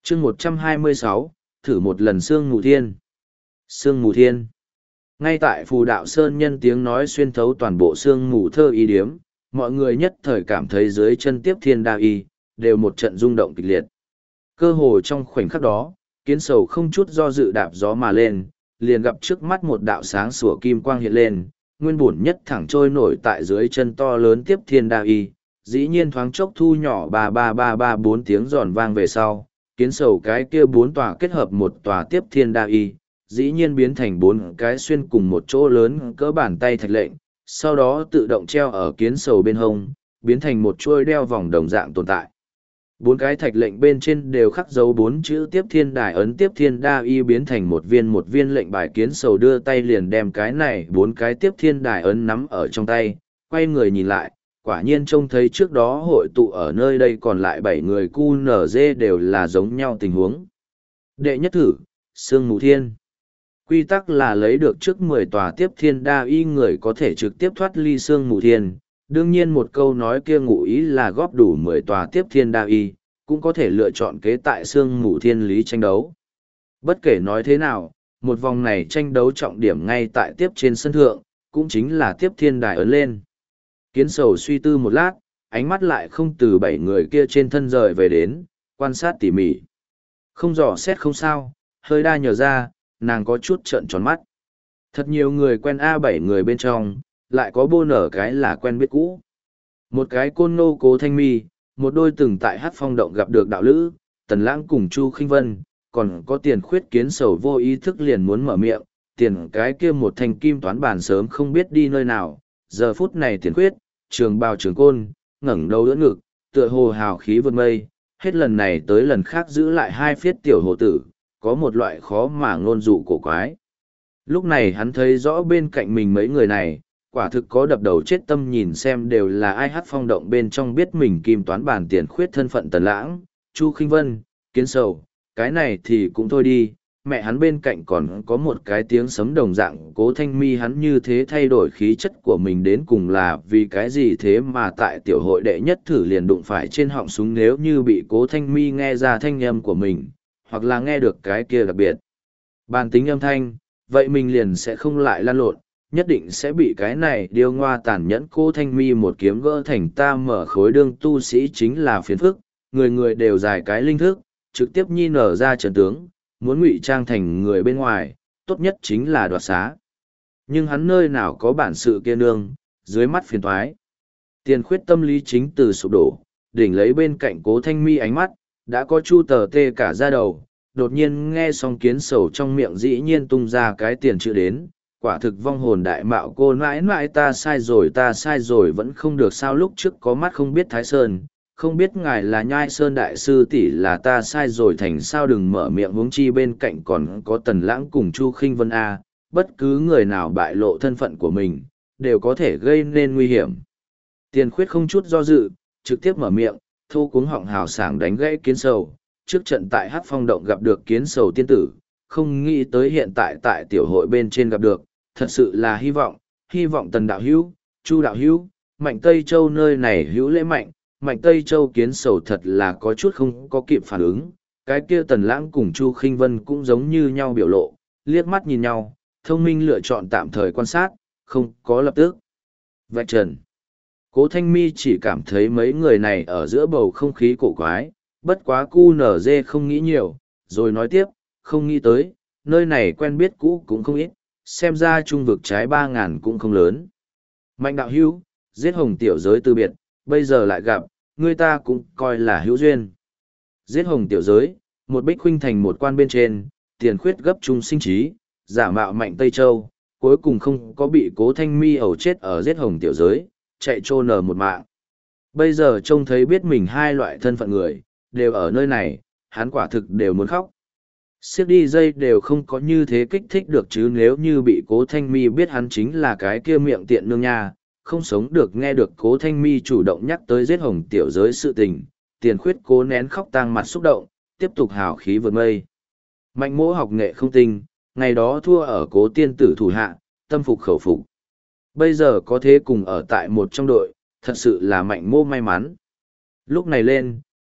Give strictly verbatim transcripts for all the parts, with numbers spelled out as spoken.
chương một trăm hai mươi sáu, thử một lần sương mù thiên. Sương mù thiên. Ngay tại phù đạo sơn nhân tiếng nói xuyên thấu toàn bộ sương mù thơ y điếm, mọi người nhất thời cảm thấy dưới chân tiếp thiên đa y, đều một trận rung động kịch liệt. Cơ hồ trong khoảnh khắc đó, kiến sầu không chút do dự đạp gió mà lên, liền gặp trước mắt một đạo sáng sủa kim quang hiện lên, nguyên bổn nhất thẳng trôi nổi tại dưới chân to lớn tiếp thiên đa y, dĩ nhiên thoáng chốc thu nhỏ ba ba ba ba bốn tiếng giòn vang về sau, kiến sầu cái kia bốn tòa kết hợp một tòa tiếp thiên đa y, dĩ nhiên biến thành bốn cái xuyên cùng một chỗ lớn cỡ bàn tay thạch lệnh, sau đó tự động treo ở kiến sầu bên hông, biến thành một chuôi đeo vòng đồng dạng tồn tại. Bốn cái thạch lệnh bên trên đều khắc dấu bốn chữ tiếp thiên đài ấn tiếp thiên đa y biến thành một viên một viên lệnh bài, kiến sầu đưa tay liền đem cái này bốn cái tiếp thiên đài ấn nắm ở trong tay, quay người nhìn lại, quả nhiên trông thấy trước đó hội tụ ở nơi đây còn lại bảy người cu nở dê đều là giống nhau tình huống. Đệ nhất thử, sương mù thiên. Quy tắc là lấy được trước mười tòa tiếp thiên đa y người có thể trực tiếp thoát ly sương mù thiên. Đương nhiên một câu nói kia ngụ ý là góp đủ mười tòa tiếp thiên đa y, cũng có thể lựa chọn kế tại sương mù thiên lý tranh đấu. Bất kể nói thế nào, một vòng này tranh đấu trọng điểm ngay tại tiếp trên sân thượng, cũng chính là tiếp thiên đài ấn lên. Kiến sầu suy tư một lát, ánh mắt lại không từ bảy người kia trên thân rời về đến, quan sát tỉ mỉ. Không dò xét không sao, hơi đa nhờ ra, nàng có chút trợn tròn mắt. Thật nhiều người quen A bảy người bên trong, lại có bô nở cái là quen biết cũ. Một cái côn nô Cố Thanh Mi, một đôi từng tại hát phong động gặp được đạo lữ, Tần Lãng cùng Chu Khinh Vân, còn có Tiền Khuyết kiến sầu vô ý thức liền muốn mở miệng, tiền cái kia một thanh kim toán bản sớm không biết đi nơi nào, giờ phút này Tiền Khuyết, trường bào trường côn, ngẩng đầu đỡ ngực, tựa hồ hào khí vượt mây, hết lần này tới lần khác giữ lại hai phiết tiểu hồ tử, có một loại khó mà ngôn dụ cổ quái. Lúc này hắn thấy rõ bên cạnh mình mấy người này, quả thực có đập đầu chết tâm nhìn xem đều là ai hát phong động bên trong biết mình kim toán bản Tiền Khuyết thân phận Tần Lãng, Chu Khinh Vân, kiến sầu, cái này thì cũng thôi đi, mẹ hắn bên cạnh còn có một cái tiếng sấm đồng dạng Cố Thanh Mi, hắn như thế thay đổi khí chất của mình đến cùng là vì cái gì thế mà tại tiểu hội đệ nhất thử liền đụng phải trên họng súng, nếu như bị Cố Thanh Mi nghe ra thanh âm của mình, hoặc là nghe được cái kia đặc biệt bản tính âm thanh, vậy mình liền sẽ không lại lan lộn, nhất định sẽ bị cái này điêu ngoa tàn nhẫn Cố Thanh Mi một kiếm gỡ thành ta mở khối đương tu sĩ chính là phiền phức, người người đều dài cái linh thức, trực tiếp nhi nở ra trận tướng, muốn ngụy trang thành người bên ngoài, tốt nhất chính là đoạt xá. Nhưng hắn nơi nào có bản sự kia nương, dưới mắt phiền thoái. Tiền Khuyết tâm lý chính từ sụp đổ, đỉnh lấy bên cạnh Cố Thanh Mi ánh mắt, đã có chu tờ tê cả da đầu, đột nhiên nghe xong kiến sầu trong miệng dĩ nhiên tung ra cái tiền chữ đến, quả thực vong hồn đại mạo cô mãi mãi ta sai rồi ta sai rồi vẫn không được sao, lúc trước có mắt không biết Thái Sơn, không biết ngài là Nhai Sơn đại sư tỷ là ta sai rồi thành sao, đừng mở miệng, huống chi bên cạnh còn có Tần Lãng cùng Chu Khinh Vân a, bất cứ người nào bại lộ thân phận của mình, đều có thể gây nên nguy hiểm. Tiền Khuyết không chút do dự, trực tiếp mở miệng, thô cuống họng hào sảng đánh gãy kiến sầu, trước trận tại hát phong động gặp được kiến sầu tiên tử, không nghĩ tới hiện tại tại tiểu hội bên trên gặp được, thật sự là hy vọng, hy vọng Tần đạo hữu, Chu đạo hữu, Mạnh Tây Châu nơi này hữu lễ mạnh. Mạnh Tây Châu kiến sầu thật là có chút không có kịp phản ứng, cái kia Tần Lãng cùng Chu Khinh Vân cũng giống như nhau biểu lộ, liếc mắt nhìn nhau, thông minh lựa chọn tạm thời quan sát, không có lập tức vạch trần. Cố Thanh Mi chỉ cảm thấy mấy người này ở giữa bầu không khí cổ quái, bất quá cu nở dê không nghĩ nhiều, rồi nói tiếp, không nghĩ tới, nơi này quen biết cũ cũng không ít, xem ra trung vực trái ba ngàn cũng không lớn. Mạnh đạo hữu, giết hồng tiểu giới từ biệt, bây giờ lại gặp, người ta cũng coi là hữu duyên. Giết hồng tiểu giới, một bích huynh thành một quan bên trên, Tiền Khuyết gấp trung sinh trí, giả mạo Mạnh Tây Châu, cuối cùng không có bị Cố Thanh Mi ẩu chết ở giết hồng tiểu giới, chạy trô nở một mạng. Bây giờ trông thấy biết mình hai loại thân phận người, đều ở nơi này, hắn quả thực đều muốn khóc. Siết đi dây đều không có như thế kích thích được chứ, nếu như bị Cố Thanh Mi biết hắn chính là cái kia miệng tiện nương nha, không sống được nghe được Cố Thanh Mi chủ động nhắc tới giết hồng tiểu giới sự tình, Tiền Khuyết cố nén khóc tang mặt xúc động, tiếp tục hào khí vượt mây. Mạnh Mỗ học nghệ không tinh, ngày đó thua ở Cố tiên tử thủ hạ, tâm phục khẩu phục. Bây giờ có thế cùng ở tại một trong đội, thật sự là Mạnh Mỗ may mắn. Lúc này lên,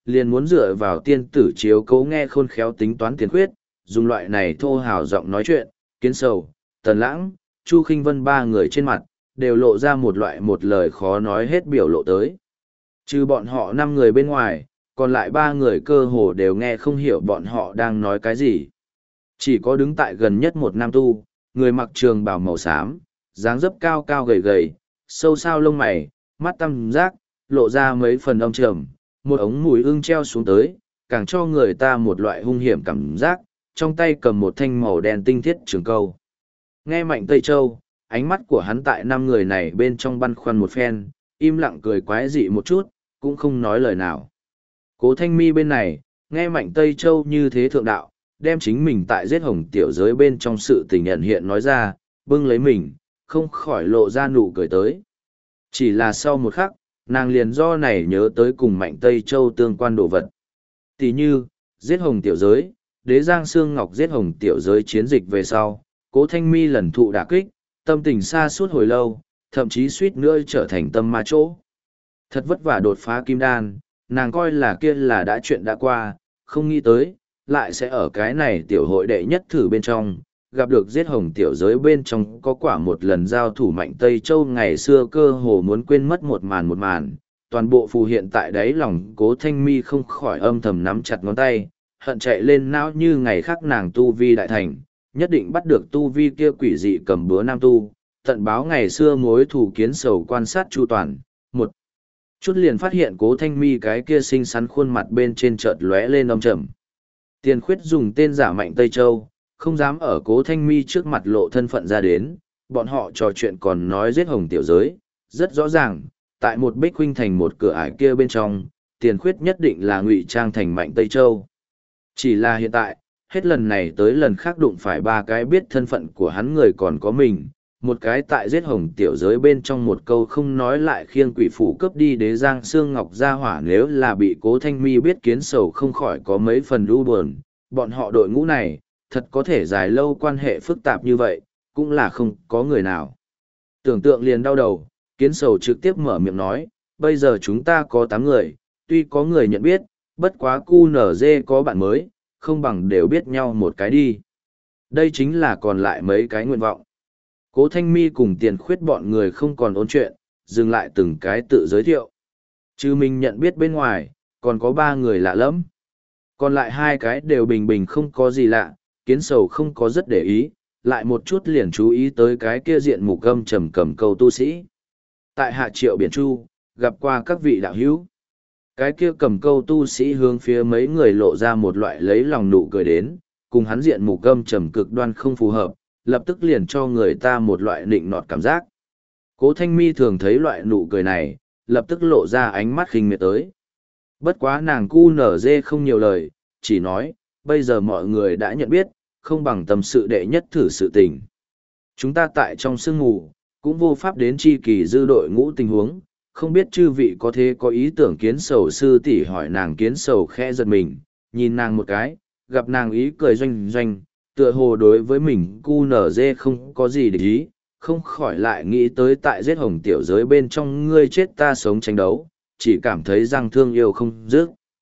liền muốn dựa vào tiên tử chiếu cố nghe khôn khéo tính toán tiền khuyết, dùng loại này thô hào giọng nói chuyện, Kiến Sầu, Tần Lãng, Chu Khinh Vân ba người trên mặt, đều lộ ra một loại một lời khó nói hết biểu lộ tới. Trừ bọn họ năm người bên ngoài, còn lại ba người cơ hồ đều nghe không hiểu bọn họ đang nói cái gì. Chỉ có đứng tại gần nhất một nam tu, người mặc trường bào màu xám, dáng dấp cao cao gầy gầy, sâu sao lông mày, mắt tăm giác, lộ ra mấy phần âm trầm, một ống mùi ưng treo xuống tới, càng cho người ta một loại hung hiểm cảm giác, trong tay cầm một thanh màu đen tinh thiết trường câu. Nghe Mạnh Tây Châu, ánh mắt của hắn tại năm người này bên trong băn khoăn một phen, im lặng cười quái dị một chút, cũng không nói lời nào. Cố Thanh Mi bên này, nghe Mạnh Tây Châu như thế thượng đạo, đem chính mình tại giết hồng tiểu giới bên trong sự tình nhận hiện nói ra, bưng lấy mình, không khỏi lộ ra nụ cười tới. Chỉ là sau một khắc, nàng liền do này nhớ tới cùng Mạnh Tây Châu tương quan đồ vật. Tỷ như, giết hồng tiểu giới, đế giang xương ngọc giết hồng tiểu giới chiến dịch về sau, Cố Thanh Mi lần thụ đả kích, tâm tình xa suốt hồi lâu, thậm chí suýt nữa trở thành tâm ma chỗ. Thật vất vả đột phá kim đan, nàng coi là kia là đã chuyện đã qua, không nghĩ tới, lại sẽ ở cái này tiểu hội đệ nhất thử bên trong, gặp được giết hồng tiểu giới bên trong có quả một lần giao thủ Mạnh Tây Châu ngày xưa cơ hồ muốn quên mất một màn một màn, toàn bộ phù hiện tại đáy lòng Cố Thanh Mi không khỏi âm thầm nắm chặt ngón tay, hận chạy lên não như ngày khác nàng tu vi đại thành, nhất định bắt được tu vi kia quỷ dị cầm búa nam tu, tận báo ngày xưa mối thủ Kiến Sầu quan sát chu toàn, một chút liền phát hiện Cố Thanh Mi cái kia xinh xắn khuôn mặt bên trên chợt lóe lên âm trầm. Tiền Khuyết dùng tên giả Mạnh Tây Châu, không dám ở Cố Thanh Mi trước mặt lộ thân phận ra đến, bọn họ trò chuyện còn nói giết hồng tiểu giới, rất rõ ràng, tại một bích huynh thành một cửa ải kia bên trong, Tiền Khuyết nhất định là ngụy trang thành Mạnh Tây Châu. Chỉ là hiện tại, hết lần này tới lần khác đụng phải ba cái biết thân phận của hắn người còn có mình, một cái tại giết hồng tiểu giới bên trong một câu không nói lại khiêng quỷ phủ cướp đi đế giang xương ngọc ra hỏa, nếu là bị Cố Thanh Mi biết Kiến Sầu không khỏi có mấy phần lưu buồn, bọn họ đội ngũ này, thật có thể dài lâu quan hệ phức tạp như vậy, cũng là không có người nào. Tưởng tượng liền đau đầu, Kiến Sầu trực tiếp mở miệng nói, bây giờ chúng ta có tám người, tuy có người nhận biết, bất quá cu nở dê có bạn mới, không bằng đều biết nhau một cái đi. Đây chính là còn lại mấy cái nguyện vọng. Cố Thanh Mi cùng Tiền Khuyết bọn người không còn ôn chuyện, dừng lại từng cái tự giới thiệu. Chứ mình nhận biết bên ngoài, còn có ba người lạ lắm. Còn lại hai cái đều bình bình không có gì lạ, Kiến Sầu không có rất để ý, lại một chút liền chú ý tới cái kia diện mục âm trầm cầm câu tu sĩ. Tại Hạ Triệu Biển Chu, gặp qua các vị đạo hữu. Cái kia cầm câu tu sĩ hướng phía mấy người lộ ra một loại lấy lòng nụ cười đến, cùng hắn diện mục âm trầm cực đoan không phù hợp, lập tức liền cho người ta một loại nịnh nọt cảm giác. Cố Thanh Mi thường thấy loại nụ cười này, lập tức lộ ra ánh mắt khinh miệt tới. Bất quá nàng cu nở dê không nhiều lời, chỉ nói, bây giờ mọi người đã nhận biết, không bằng tâm sự đệ nhất thử sự tình. Chúng ta tại trong sương mù, cũng vô pháp đến chi kỳ dư đội ngũ tình huống, không biết chư vị có thế có ý tưởng Kiến Sầu sư tỷ hỏi nàng. Kiến Sầu khẽ giật mình, nhìn nàng một cái, gặp nàng ý cười doanh doanh, tựa hồ đối với mình cu nở dê không có gì để ý, không khỏi lại nghĩ tới tại giết hồng tiểu giới bên trong ngươi chết ta sống tranh đấu, chỉ cảm thấy răng thương yêu không dứt.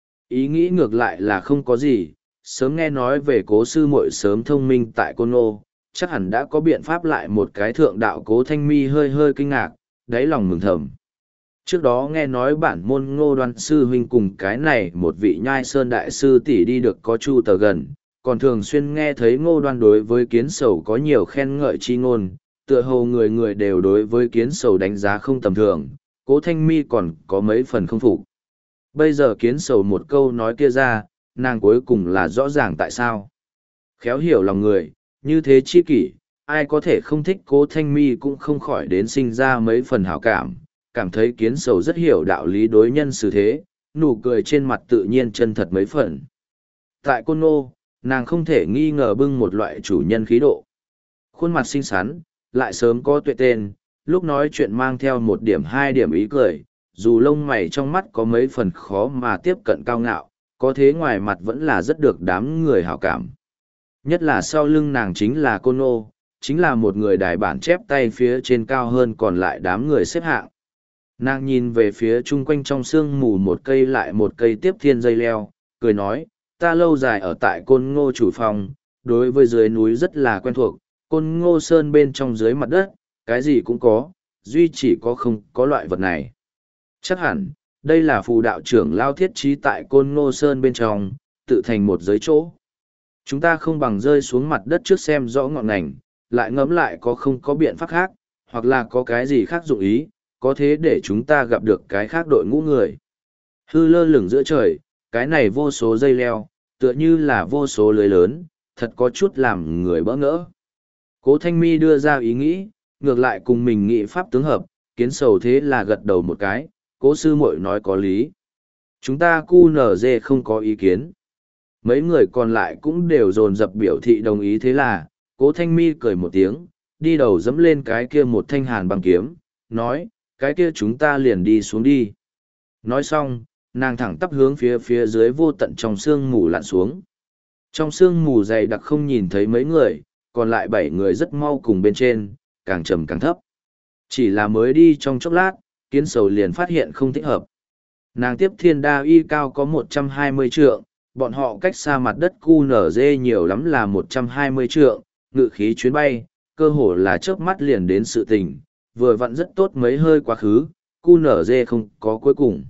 Ý nghĩ ngược lại là không có gì, sớm nghe nói về Cố sư muội sớm thông minh tại Côn Ngô, chắc hẳn đã có biện pháp lại một cái thượng đạo. Cố Thanh Mi hơi hơi kinh ngạc, đáy lòng mừng thầm. Trước đó nghe nói bản môn Ngô Đoan sư huynh cùng cái này một vị Nhai Sơn đại sư tỷ đi được có chu tờ gần, còn thường xuyên nghe thấy Ngô Đoan đối với Kiến Sầu có nhiều khen ngợi chi ngôn, tựa hồ người người đều đối với Kiến Sầu đánh giá không tầm thường, Cố Thanh Mi còn có mấy phần không phục. Bây giờ Kiến Sầu một câu nói kia ra, nàng cuối cùng là rõ ràng tại sao. Khéo hiểu lòng người, như thế chi kỷ, ai có thể không thích Cố Thanh Mi cũng không khỏi đến sinh ra mấy phần hảo cảm, cảm thấy Kiến Sầu rất hiểu đạo lý đối nhân xử thế, nụ cười trên mặt tự nhiên chân thật mấy phần. Tại Côn Ngô, nàng không thể nghi ngờ bưng một loại chủ nhân khí độ. Khuôn mặt xinh xắn, lại sớm có tuệ tên, lúc nói chuyện mang theo một điểm hai điểm ý cười, dù lông mày trong mắt có mấy phần khó mà tiếp cận cao ngạo, có thế ngoài mặt vẫn là rất được đám người hảo cảm. Nhất là sau lưng nàng chính là Côn Ngô, chính là một người đài bản chép tay phía trên cao hơn còn lại đám người xếp hạng. Nàng nhìn về phía chung quanh trong sương mù một cây lại một cây tiếp thiên dây leo, cười nói, ta lâu dài ở tại Côn Ngô chủ phòng, đối với dưới núi rất là quen thuộc, Côn Ngô Sơn bên trong dưới mặt đất, cái gì cũng có, duy chỉ có không có loại vật này. Chắc hẳn, đây là phù đạo trưởng lao thiết trí tại Côn Ngô Sơn bên trong, tự thành một giới chỗ. Chúng ta không bằng rơi xuống mặt đất trước xem rõ ngọn ngành, lại ngẫm lại có không có biện pháp khác, hoặc là có cái gì khác dụng ý, có thế để chúng ta gặp được cái khác đội ngũ người. Hư lơ lửng giữa trời, cái này vô số dây leo, tựa như là vô số lưới lớn, thật có chút làm người bỡ ngỡ. Cố Thanh Mi đưa ra ý nghĩ, ngược lại cùng mình nghị pháp tướng hợp, kiến sầu thế là gật đầu một cái, cố sư muội nói có lý. Chúng ta cu nở dê không có ý kiến. Mấy người còn lại cũng đều dồn dập biểu thị đồng ý thế là, cố Thanh Mi cười một tiếng, đi đầu dẫm lên cái kia một thanh hàn băng kiếm, nói, cái kia chúng ta liền đi xuống đi. Nói xong, nàng thẳng tắp hướng phía phía dưới vô tận trong sương mù lặn xuống. Trong sương mù dày đặc không nhìn thấy mấy người, còn lại bảy người rất mau cùng bên trên, càng trầm càng thấp. Chỉ là mới đi trong chốc lát, kiến sầu liền phát hiện không thích hợp. Nàng tiếp thiên đa y cao có một trăm hai mươi trượng, bọn họ cách xa mặt đất cu nở dê nhiều lắm là một trăm hai mươi trượng, ngự khí chuyến bay, cơ hồ là chớp mắt liền đến sự tình, vừa vặn rất tốt mấy hơi quá khứ, cu nở dê không có cuối cùng.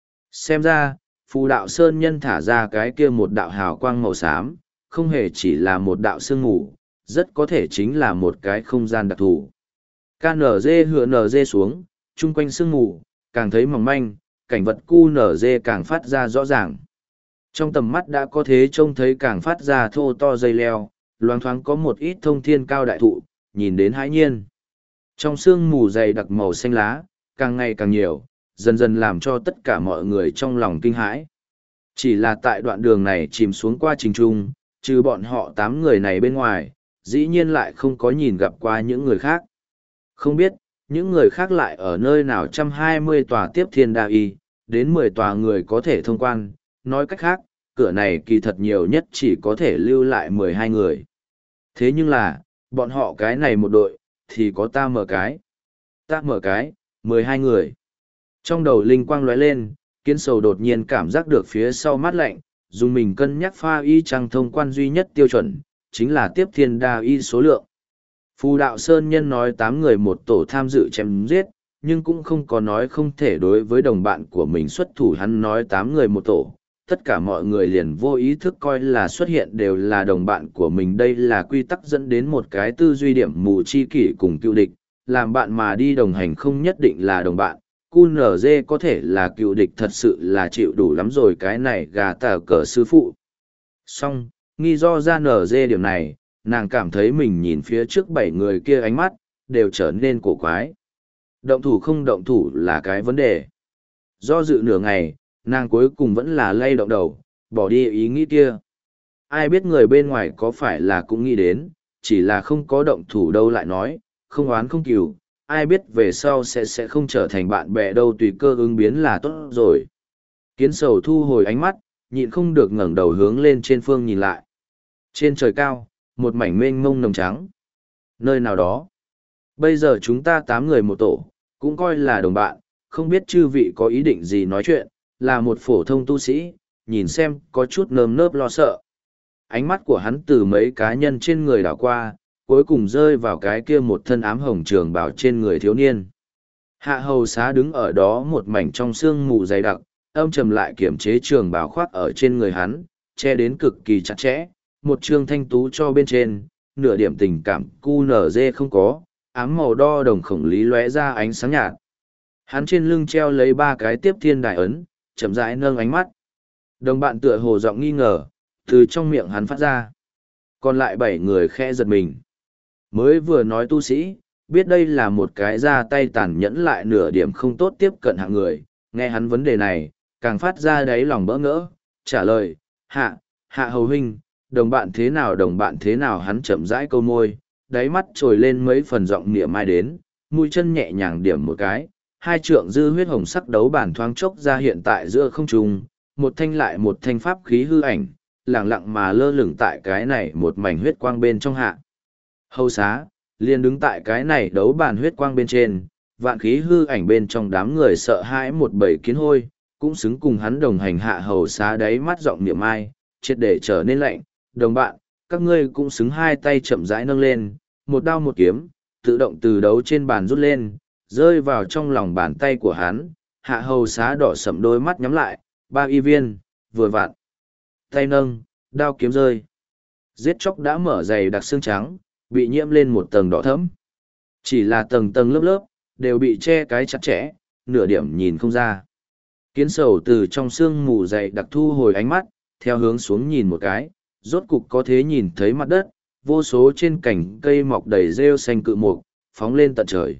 Xem ra, phù đạo sơn nhân thả ra cái kia một đạo hào quang màu xám, không hề chỉ là một đạo sương mù, rất có thể chính là một cái không gian đặc thù. ca en giê hựa en giê xuống, chung quanh sương mù, càng thấy mỏng manh, cảnh vật cu en giê càng phát ra rõ ràng. Trong tầm mắt đã có thế trông thấy càng phát ra thô to dây leo, loáng thoáng có một ít thông thiên cao đại thụ, nhìn đến hãi nhiên. Trong sương mù dày đặc màu xanh lá, càng ngày càng nhiều, dần dần làm cho tất cả mọi người trong lòng kinh hãi. Chỉ là tại đoạn đường này chìm xuống qua trình trung, trừ bọn họ tám người này bên ngoài, dĩ nhiên lại không có nhìn gặp qua những người khác. Không biết, những người khác lại ở nơi nào một trăm hai mươi tòa tiếp thiên đa y, đến mười tòa người có thể thông quan, nói cách khác, cửa này kỳ thật nhiều nhất chỉ có thể lưu lại mười hai người. Thế nhưng là, bọn họ cái này một đội, thì có ta mở cái. Ta mở cái, mười hai người. Trong đầu linh quang lóe lên, kiến sầu đột nhiên cảm giác được phía sau mát lạnh, dùng mình cân nhắc pha y trăng thông quan duy nhất tiêu chuẩn, chính là tiếp thiên đa y số lượng. Phù đạo Sơn Nhân nói tám người một tổ tham dự chém giết, nhưng cũng không có nói không thể đối với đồng bạn của mình xuất thủ. Hắn nói tám người một tổ, tất cả mọi người liền vô ý thức coi là xuất hiện đều là đồng bạn của mình. Đây là quy tắc dẫn đến một cái tư duy điểm mù chi kỷ cùng cựu địch, làm bạn mà đi đồng hành không nhất định là đồng bạn. cu en giê có thể là cựu địch thật sự là chịu đủ lắm rồi, cái này gà tờ cờ sư phụ. Xong, nghi do ra en giê điểm này, nàng cảm thấy mình nhìn phía trước bảy người kia ánh mắt, đều trở nên cổ quái. Động thủ không động thủ là cái vấn đề. Do dự nửa ngày, nàng cuối cùng vẫn là lay động đầu, bỏ đi ý nghĩ kia. Ai biết người bên ngoài có phải là cũng nghĩ đến, chỉ là không có động thủ đâu lại nói, không oán không cừu, ai biết về sau sẽ sẽ không trở thành bạn bè đâu, tùy cơ ứng biến là tốt rồi. Kiến sầu thu hồi ánh mắt, nhịn không được ngẩng đầu hướng lên trên phương nhìn lại. Trên trời cao, một mảnh mênh mông nồng trắng. Nơi nào đó, bây giờ chúng ta tám người một tổ, cũng coi là đồng bạn, không biết chư vị có ý định gì nói chuyện, là một phổ thông tu sĩ, nhìn xem có chút nơm nớp lo sợ. Ánh mắt của hắn từ mấy cá nhân trên người đảo qua, cuối cùng rơi vào cái kia một thân ám hồng trường bào trên người thiếu niên. Hạ hầu xá đứng ở đó một mảnh trong sương mù dày đặc, âm trầm lại kiểm chế trường bào khoác ở trên người hắn, che đến cực kỳ chặt chẽ, một trương thanh tú cho bên trên, nửa điểm tình cảm cu nở dê không có, ám màu đo đồng khổng lý lóe ra ánh sáng nhạt. Hắn trên lưng treo lấy ba cái tiếp thiên đại ấn, chậm rãi nâng ánh mắt. Đồng bạn tựa hồ giọng nghi ngờ, từ trong miệng hắn phát ra. Còn lại bảy người khẽ giật mình. Mới vừa nói tu sĩ, biết đây là một cái ra tay tàn nhẫn lại nửa điểm không tốt tiếp cận hạng người, nghe hắn vấn đề này, càng phát ra đáy lòng bỡ ngỡ, trả lời, hạ, hạ hầu huynh, đồng bạn thế nào đồng bạn thế nào. Hắn chậm rãi câu môi, đáy mắt trồi lên mấy phần giọng niệm mai đến, mũi chân nhẹ nhàng điểm một cái, hai trượng dư huyết hồng sắc đấu bản thoáng chốc ra hiện tại giữa không trung, một thanh lại một thanh pháp khí hư ảnh, lẳng lặng mà lơ lửng tại cái này một mảnh huyết quang bên trong hạ. Hầu xá, liền đứng tại cái này đấu bản huyết quang bên trên, Vạn khí hư ảnh bên trong đám người sợ hãi một bầy kiến hôi, cũng xứng cùng hắn đồng hành hạ hầu xá đáy mắt giọng niệm ai, triệt để trở nên lạnh. Đồng bạn, các ngươi cũng xứng hai tay chậm rãi nâng lên, một đao một kiếm, tự động từ đấu trên bàn rút lên, rơi vào trong lòng bàn tay của hắn. Hạ hầu xá đỏ sậm đôi mắt nhắm lại, ba y viên, vừa vặn. Tay nâng, đao kiếm rơi. Giết chóc đã mở dày đặc xương trắng, bị nhiễm lên một tầng đỏ thẫm. Chỉ là tầng tầng lớp lớp, đều bị che cái chặt chẽ, nửa điểm nhìn không ra. Kiến sầu từ trong xương mù dày đặc thu hồi ánh mắt, theo hướng xuống nhìn một cái, rốt cục có thế nhìn thấy mặt đất, vô số trên cành cây mọc đầy rêu xanh cự mục, phóng lên tận trời.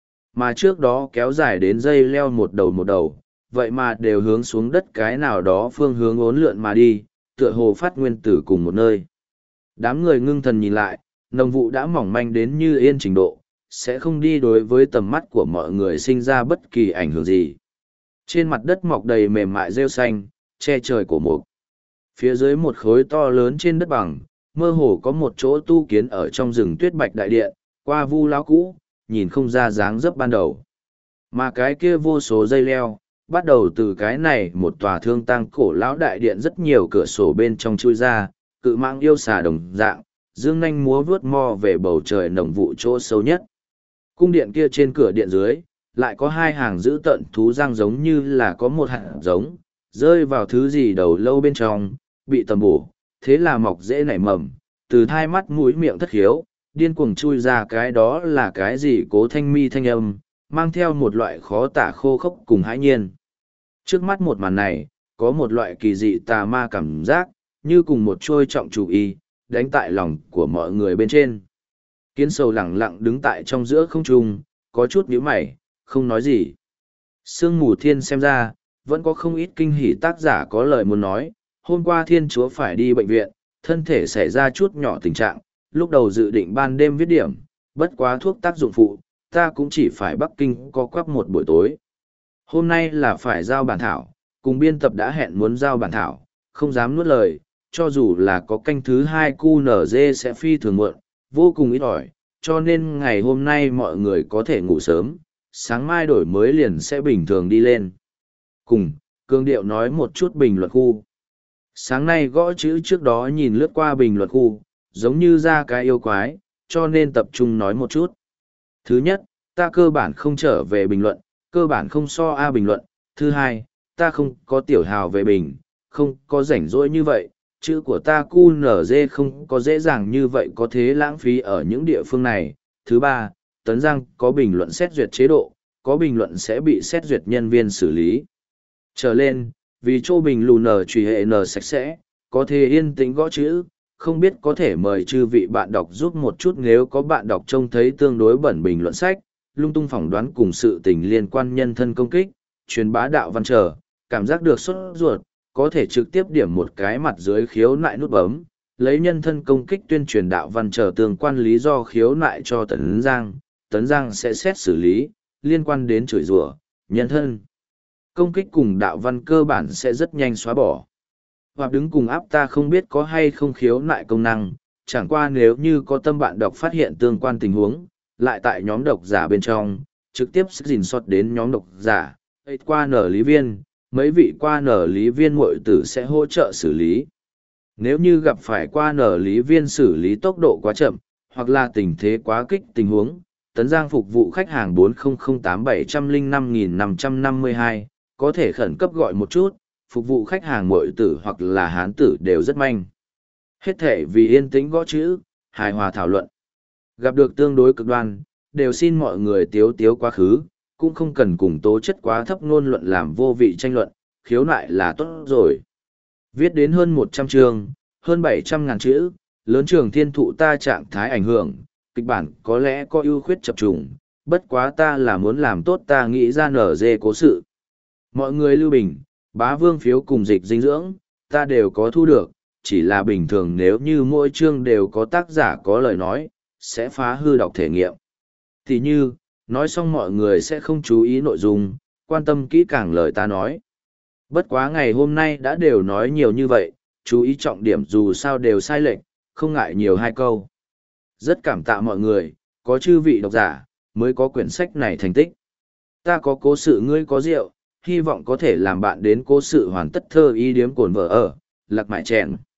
Mà trước đó kéo dài đến dây leo một đầu một đầu, vậy mà đều hướng xuống đất cái nào đó phương hướng ốn lượn mà đi, tựa hồ phát nguyên tử cùng một nơi. Đám người ngưng thần nhìn lại, nồng vụ đã mỏng manh đến như yên trình độ, sẽ không đi đối với tầm mắt của mọi người sinh ra bất kỳ ảnh hưởng gì. Trên mặt đất mọc đầy mềm mại rêu xanh, che trời cổ mục. Phía dưới một khối to lớn trên đất bằng, mơ hồ có một chỗ tu kiến ở trong rừng tuyết bạch đại điện, qua vu lão cũ, nhìn không ra dáng dấp ban đầu. Mà cái kia vô số dây leo, bắt đầu từ cái này một tòa thương tang cổ lão đại điện rất nhiều cửa sổ bên trong chui ra, cự mạng yêu xà đồng dạng, dương nanh múa vướt mo về bầu trời nồng vụ chỗ sâu nhất. Cung điện kia trên cửa điện dưới, lại có hai hàng giữ tận thú răng giống như là có một hạt giống, rơi vào thứ gì đầu lâu bên trong, bị tầm bổ, thế là mọc dễ nảy mầm, từ hai mắt mũi miệng thất khiếu, điên cuồng chui ra cái đó là cái gì cố thanh mi thanh âm, mang theo một loại khó tả khô khốc cùng hãi nhiên. Trước mắt một màn này, có một loại kỳ dị tà ma cảm giác, như cùng một trôi trọng chủ y, đánh tại lòng của mọi người bên trên. Kiến sầu lẳng lặng đứng tại trong giữa không trung, có chút nhíu mày, không nói gì. Sương mù thiên xem ra, vẫn có không ít kinh hỉ tác giả có lời muốn nói. Hôm qua thiên chúa phải đi bệnh viện, thân thể xảy ra chút nhỏ tình trạng, lúc đầu dự định ban đêm viết điểm, bất quá thuốc tác dụng phụ, ta cũng chỉ phải Bắc Kinh có quắp một buổi tối. Hôm nay là phải giao bản thảo, cùng biên tập đã hẹn muốn giao bản thảo, không dám nuốt lời, cho dù là có canh thứ hai cu nở dê sẽ phi thường muộn, vô cùng ít ỏi, cho nên ngày hôm nay mọi người có thể ngủ sớm, sáng mai đổi mới liền sẽ bình thường đi lên. Cùng, Cương Điệu nói một chút bình luận khu. Sáng nay gõ chữ trước đó nhìn lướt qua bình luận khu, giống như ra cái yêu quái, cho nên tập trung nói một chút. Thứ nhất, ta cơ bản không trở về bình luận, cơ bản không so A bình luận. Thứ hai, ta không có tiểu hào về bình, không có rảnh rỗi như vậy, chữ của ta cu nở dê không có dễ dàng như vậy có thế lãng phí ở những địa phương này. Thứ ba, Tấn Giang có bình luận xét duyệt chế độ, có bình luận sẽ bị xét duyệt nhân viên xử lý. Trở lên, vì chỗ bình lù nở truy hệ nở sạch sẽ, có thể yên tĩnh gõ chữ, không biết có thể mời chư vị bạn đọc giúp một chút nếu có bạn đọc trông thấy tương đối bẩn bình luận sách, lung tung phỏng đoán cùng sự tình liên quan nhân thân công kích, truyền bá đạo văn trở, cảm giác được sốt ruột, có thể trực tiếp điểm một cái mặt dưới khiếu nại nút bấm, lấy nhân thân công kích tuyên truyền đạo văn trở tương quan lý do khiếu nại cho Tấn Giang, Tấn Giang sẽ xét xử lý, liên quan đến chửi rủa, nhân thân. Công kích cùng đạo văn cơ bản sẽ rất nhanh xóa bỏ. Hoặc đứng cùng áp ta không biết có hay không khiếu nại công năng, chẳng qua nếu như có tâm bạn đọc phát hiện tương quan tình huống, lại tại nhóm độc giả bên trong, trực tiếp sẽ dình xót đến nhóm độc giả, qua nở lý viên, mấy vị qua nở lý viên muội tử sẽ hỗ trợ xử lý. Nếu như gặp phải qua nở lý viên xử lý tốc độ quá chậm, hoặc là tình thế quá kích tình huống, Tấn Giang phục vụ khách hàng bốn không không tám bảy không năm năm năm hai, có thể khẩn cấp gọi một chút, phục vụ khách hàng muội tử hoặc là hán tử đều rất manh. Hết thể vì yên tĩnh gõ chữ, hài hòa thảo luận. Gặp được tương đối cực đoan, đều xin mọi người tiếu tiếu quá khứ, cũng không cần cùng tố chất quá thấp ngôn luận làm vô vị tranh luận, khiếu nại là tốt rồi. Viết đến hơn một trăm chương, hơn bảy trăm ngàn chữ, lớn trường thiên thụ ta trạng thái ảnh hưởng, kịch bản có lẽ có ưu khuyết chập trùng, bất quá ta là muốn làm tốt ta nghĩ ra nở dê cố sự. Mọi người lưu bình, bá vương phiếu cùng dịch dinh dưỡng, ta đều có thu được, chỉ là bình thường nếu như mỗi chương đều có tác giả có lời nói, sẽ phá hư đọc thể nghiệm. Thì như, nói xong mọi người sẽ không chú ý nội dung, quan tâm kỹ càng lời ta nói. Bất quá ngày hôm nay đã đều nói nhiều như vậy, chú ý trọng điểm dù sao đều sai lệch, không ngại nhiều hai câu. Rất cảm tạ mọi người, có chư vị độc giả, mới có quyển sách này thành tích. Ta có cố sự ngươi có rượu, hy vọng có thể làm bạn đến cố sự hoàn tất thơ y điếm cồn vợ ở, lạc mại chèn.